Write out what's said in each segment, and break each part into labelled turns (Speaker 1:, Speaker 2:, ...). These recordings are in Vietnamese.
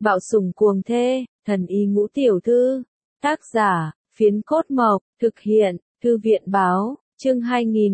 Speaker 1: Bạo sủng cuồng thê, thần y ngũ tiểu thư. Tác giả, Phiến Cốt Mộc, thực hiện, Thư viện báo, chương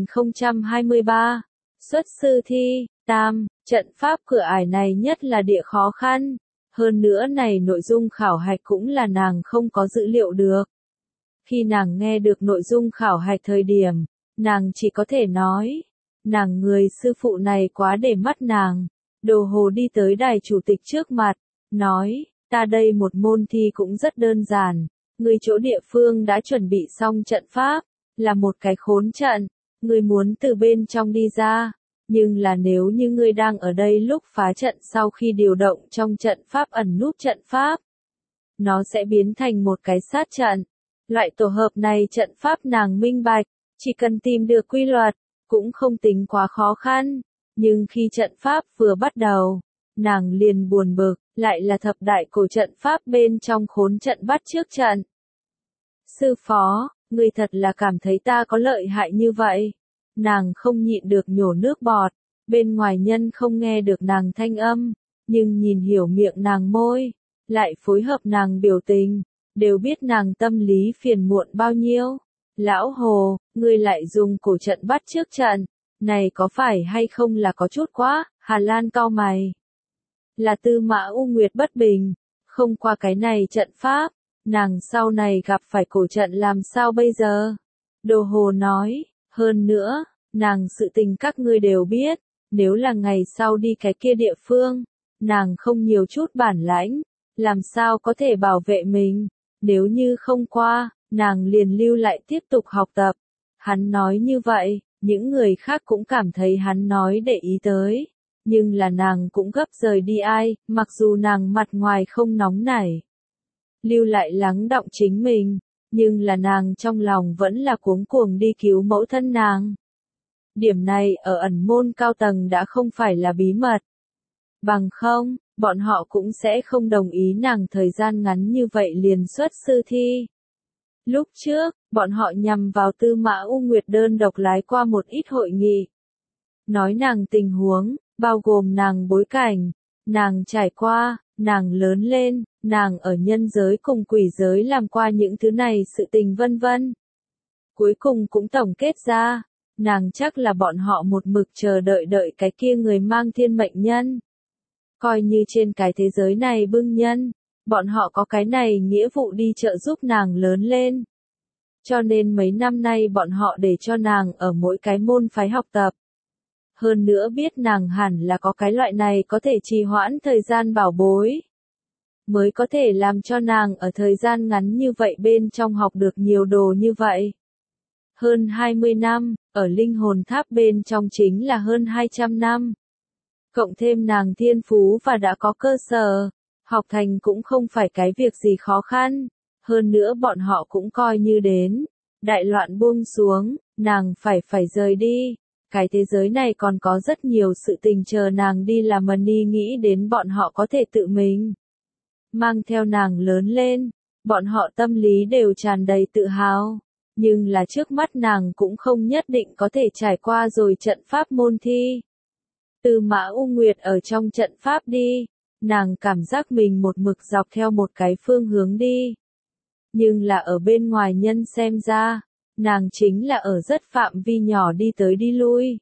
Speaker 1: 2023. Xuất sư thi, tam, trận pháp cửa ải này nhất là địa khó khăn. Hơn nữa này nội dung khảo hạch cũng là nàng không có dữ liệu được. Khi nàng nghe được nội dung khảo hạch thời điểm, nàng chỉ có thể nói, nàng người sư phụ này quá để mắt nàng. Đồ Hồ đi tới đài chủ tịch trước mặt, nói, ta đây một môn thi cũng rất đơn giản, người chỗ địa phương đã chuẩn bị xong trận pháp, là một cái khốn trận, người muốn từ bên trong đi ra, nhưng là nếu như ngươi đang ở đây lúc phá trận sau khi điều động trong trận pháp ẩn núp trận pháp, nó sẽ biến thành một cái sát trận. Loại tổ hợp này trận pháp nàng minh bạch, chỉ cần tìm được quy luật, cũng không tính quá khó khăn, nhưng khi trận pháp vừa bắt đầu, nàng liền buồn bực, lại là thập đại cổ trận pháp bên trong khốn trận bắt trước trận. Sư phó, người thật là cảm thấy ta có lợi hại như vậy. Nàng không nhịn được nhổ nước bọt, bên ngoài nhân không nghe được nàng thanh âm, nhưng nhìn hiểu miệng nàng môi, lại phối hợp nàng biểu tình, đều biết nàng tâm lý phiền muộn bao nhiêu. Lão Hồ, ngươi lại dùng cổ trận bắt trước trận, này có phải hay không là có chút quá, Hà Lan cau mày. Là Tư Mã U Nguyệt bất bình, không qua cái này trận pháp, nàng sau này gặp phải cổ trận làm sao bây giờ? Đồ Hồ nói, hơn nữa, nàng sự tình các ngươi đều biết, nếu là ngày sau đi cái kia địa phương, nàng không nhiều chút bản lãnh, làm sao có thể bảo vệ mình, nếu như không qua, nàng liền lưu lại tiếp tục học tập. Hắn nói như vậy, những người khác cũng cảm thấy hắn nói để ý tới, nhưng là nàng cũng gấp rời đi ai, mặc dù nàng mặt ngoài không nóng nảy, lưu lại lắng đọng chính mình, nhưng là nàng trong lòng vẫn là cuống cuồng đi cứu mẫu thân nàng. Điểm này ở ẩn môn cao tầng đã không phải là bí mật. Bằng không, bọn họ cũng sẽ không đồng ý nàng thời gian ngắn như vậy liền xuất sư thi. Lúc trước, bọn họ nhằm vào Tư Mã U Nguyệt đơn độc lái qua một ít hội nghị. Nói nàng tình huống, bao gồm nàng bối cảnh, nàng trải qua, nàng lớn lên, nàng ở nhân giới cùng quỷ giới làm qua những thứ này sự tình vân vân. Cuối cùng cũng tổng kết ra, nàng chắc là bọn họ một mực chờ đợi cái kia người mang thiên mệnh nhân. Coi như trên cái thế giới này bưng nhân, bọn họ có cái này nghĩa vụ đi trợ giúp nàng lớn lên. Cho nên mấy năm nay bọn họ để cho nàng ở mỗi cái môn phái học tập. Hơn nữa biết nàng hẳn là có cái loại này có thể trì hoãn thời gian bảo bối, mới có thể làm cho nàng ở thời gian ngắn như vậy bên trong học được nhiều đồ như vậy. Hơn 20 năm, ở linh hồn tháp bên trong chính là hơn 200 năm. Cộng thêm nàng thiên phú và đã có cơ sở, học thành cũng không phải cái việc gì khó khăn. Hơn nữa bọn họ cũng coi như đến. Đại loạn buông xuống, nàng phải rời đi. Cái thế giới này còn có rất nhiều sự tình chờ nàng đi làm Mani nghĩ đến bọn họ có thể tự mình mang theo nàng lớn lên. Bọn họ tâm lý đều tràn đầy tự hào. Nhưng là trước mắt nàng cũng không nhất định có thể trải qua rồi trận pháp môn thi. Tư Mã U Nguyệt ở trong trận pháp đi, nàng cảm giác mình một mực dọc theo một cái phương hướng đi. Nhưng là ở bên ngoài nhân xem ra, nàng chính là ở rất phạm vi nhỏ đi tới đi lui.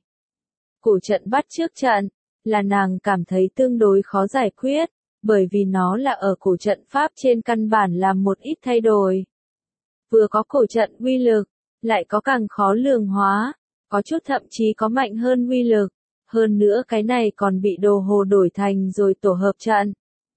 Speaker 1: Cổ trận bắt trước trận, là nàng cảm thấy tương đối khó giải quyết, bởi vì nó là ở cổ trận pháp trên căn bản làm một ít thay đổi. Vừa có cổ trận uy lực, lại có càng khó lường hóa, có chút thậm chí có mạnh hơn uy lực. Hơn nữa cái này còn bị Đồ Hồ đổi thành rồi tổ hợp trận.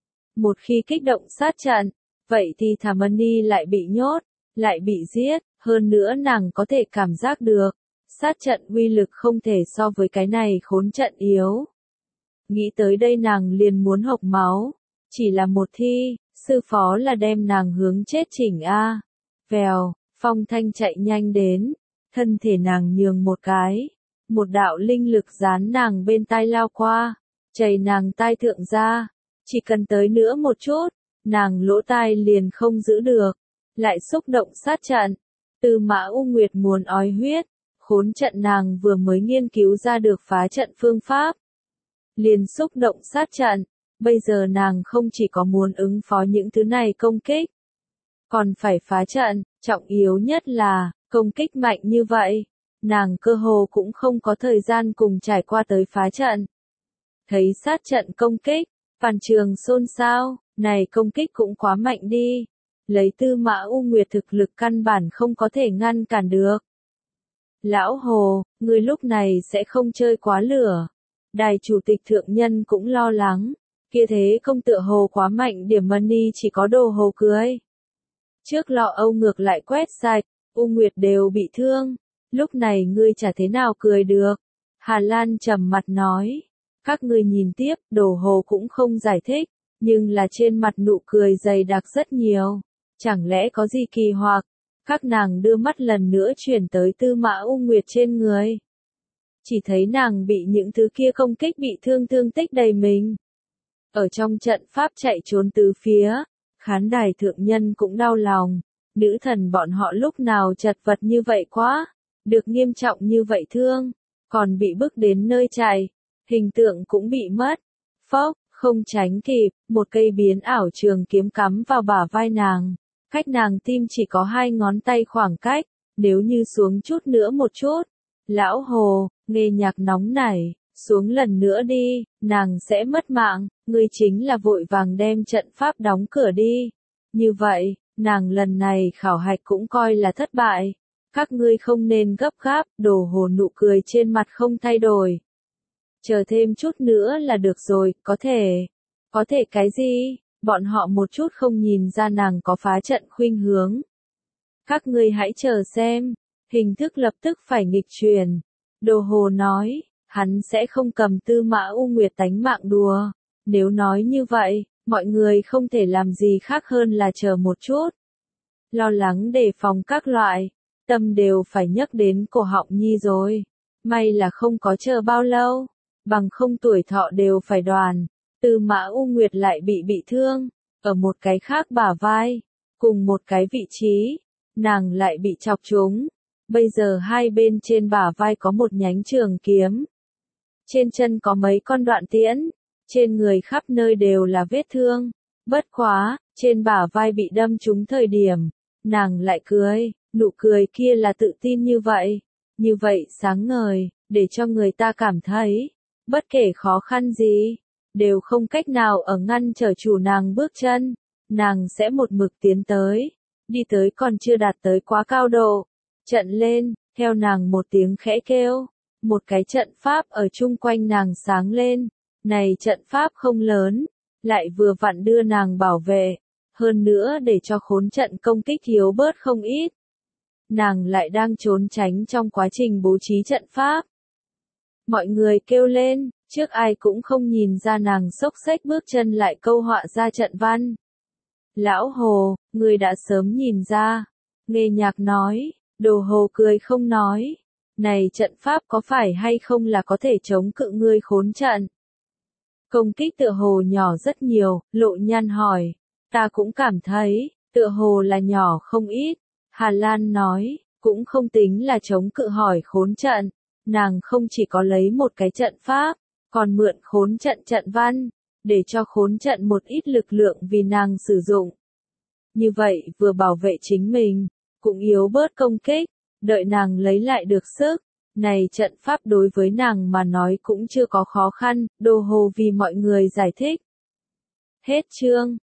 Speaker 1: Một khi kích động sát trận, vậy thì Thả Mani lại bị nhốt, lại bị giết, hơn nữa nàng có thể cảm giác được, sát trận uy lực không thể so với cái này khốn trận yếu. Nghĩ tới đây nàng liền muốn hộc máu, chỉ là một thi, sư phó là đem nàng hướng chết chỉnh a. Vèo, phong thanh chạy nhanh đến, thân thể nàng nhường một cái. Một đạo linh lực dán nàng bên tai lao qua, chảy nàng tai thượng ra, chỉ cần tới nữa một chút, nàng lỗ tai liền không giữ được, lại xúc động sát trận. Tư Mã U Nguyệt muốn ói huyết, khốn trận nàng vừa mới nghiên cứu ra được phá trận phương pháp. Liền xúc động sát trận, Bây giờ nàng không chỉ có muốn ứng phó những thứ này công kích, còn phải phá trận, trọng yếu nhất là, công kích mạnh như vậy, nàng cơ hồ cũng không có thời gian cùng trải qua tới phá trận. Thấy sát trận công kích, toàn trường xôn xao, này công kích cũng quá mạnh đi. Lấy Tư Mã U Nguyệt thực lực căn bản không có thể ngăn cản được. Lão Hồ, người lúc này sẽ không chơi quá lửa. Đài chủ tịch thượng nhân cũng lo lắng. Kia thế không tựa hồ quá mạnh điểm money chỉ có Đồ Hồ cười. Trước lọ Âu ngược lại quét sạch, U Nguyệt đều bị thương. Lúc này ngươi chả thế nào cười được. Hà Lan trầm mặt nói. Các ngươi nhìn tiếp, Đồ Hồ cũng không giải thích. Nhưng là trên mặt nụ cười dày đặc rất nhiều. Chẳng lẽ có gì kỳ hoặc? Các nàng đưa mắt lần nữa chuyển tới Tư Mã U Nguyệt trên người. Chỉ thấy nàng bị những thứ kia công kích bị thương tích đầy mình. Ở trong trận pháp chạy trốn từ phía, khán đài thượng nhân cũng đau lòng. Nữ thần bọn họ lúc nào chật vật như vậy quá, được nghiêm trọng như vậy thương, còn bị bức đến nơi chạy, hình tượng cũng bị mất. Phốc, không tránh kịp, một cây biến ảo trường kiếm cắm vào bả vai nàng. Cách nàng tim chỉ có 2 ngón tay khoảng cách, nếu như xuống chút nữa một chút. Lão Hồ, nghe nhạc nóng nảy, xuống lần nữa đi, nàng sẽ mất mạng, ngươi chính là vội vàng đem trận pháp đóng cửa đi. Như vậy, nàng lần này khảo hạch cũng coi là thất bại. Các ngươi không nên gấp gáp, Đồ Hồ nụ cười trên mặt không thay đổi. Chờ thêm chút nữa là được rồi, có thể. Có thể cái gì? Bọn họ một chút không nhìn ra nàng có phá trận khuynh hướng. Các ngươi hãy chờ xem, hình thức lập tức phải nghịch chuyển. Đồ Hồ nói, hắn sẽ không cầm Tư Mã U Nguyệt tánh mạng đùa. Nếu nói như vậy, mọi người không thể làm gì khác hơn là chờ một chút. Lo lắng đề phòng các loại, tâm đều phải nhấc đến cổ họng nhi rồi. May là không có chờ bao lâu, bằng không tuổi thọ đều phải đoàn. Tư Mã U Nguyệt lại bị thương, ở một cái khác bả vai, cùng một cái vị trí, nàng lại bị chọc trúng. Bây giờ hai bên trên bả vai có một nhánh trường kiếm. Trên chân có mấy con đoạn tiễn, trên người khắp nơi đều là vết thương. Bất quá, trên bả vai bị đâm trúng thời điểm, nàng lại cười, nụ cười kia là tự tin như vậy sáng ngời, để cho người ta cảm thấy, bất kể khó khăn gì, đều không cách nào ở ngăn trở chủ nàng bước chân, nàng sẽ một mực tiến tới, đi tới còn chưa đạt tới quá cao độ, trận lên, theo nàng một tiếng khẽ kêu, một cái trận pháp ở chung quanh nàng sáng lên, này trận pháp không lớn, lại vừa vặn đưa nàng bảo vệ, hơn nữa để cho khốn trận công kích yếu bớt không ít. Nàng lại đang trốn tránh trong quá trình bố trí trận pháp. Mọi người kêu lên, trước ai cũng không nhìn ra nàng xốc xếch bước chân lại câu họa ra trận văn. Lão Hồ, người đã sớm nhìn ra. Nghe nhạc nói, Đồ Hồ cười không nói. Này trận pháp có phải hay không là có thể chống cự ngươi khốn trận? Công kích tựa hồ nhỏ rất nhiều, Lộ Nhan hỏi. Ta cũng cảm thấy, tựa hồ là nhỏ không ít. Hà Lan nói, cũng không tính là chống cự hỏi khốn trận. Nàng không chỉ có lấy một cái trận pháp, còn mượn khốn trận trận văn, để cho khốn trận một ít lực lượng vì nàng sử dụng. Như vậy vừa bảo vệ chính mình, cũng yếu bớt công kích, đợi nàng lấy lại được sức. Này trận pháp đối với nàng mà nói cũng chưa có khó khăn, Đồ Hồ vì mọi người giải thích. Hết chương.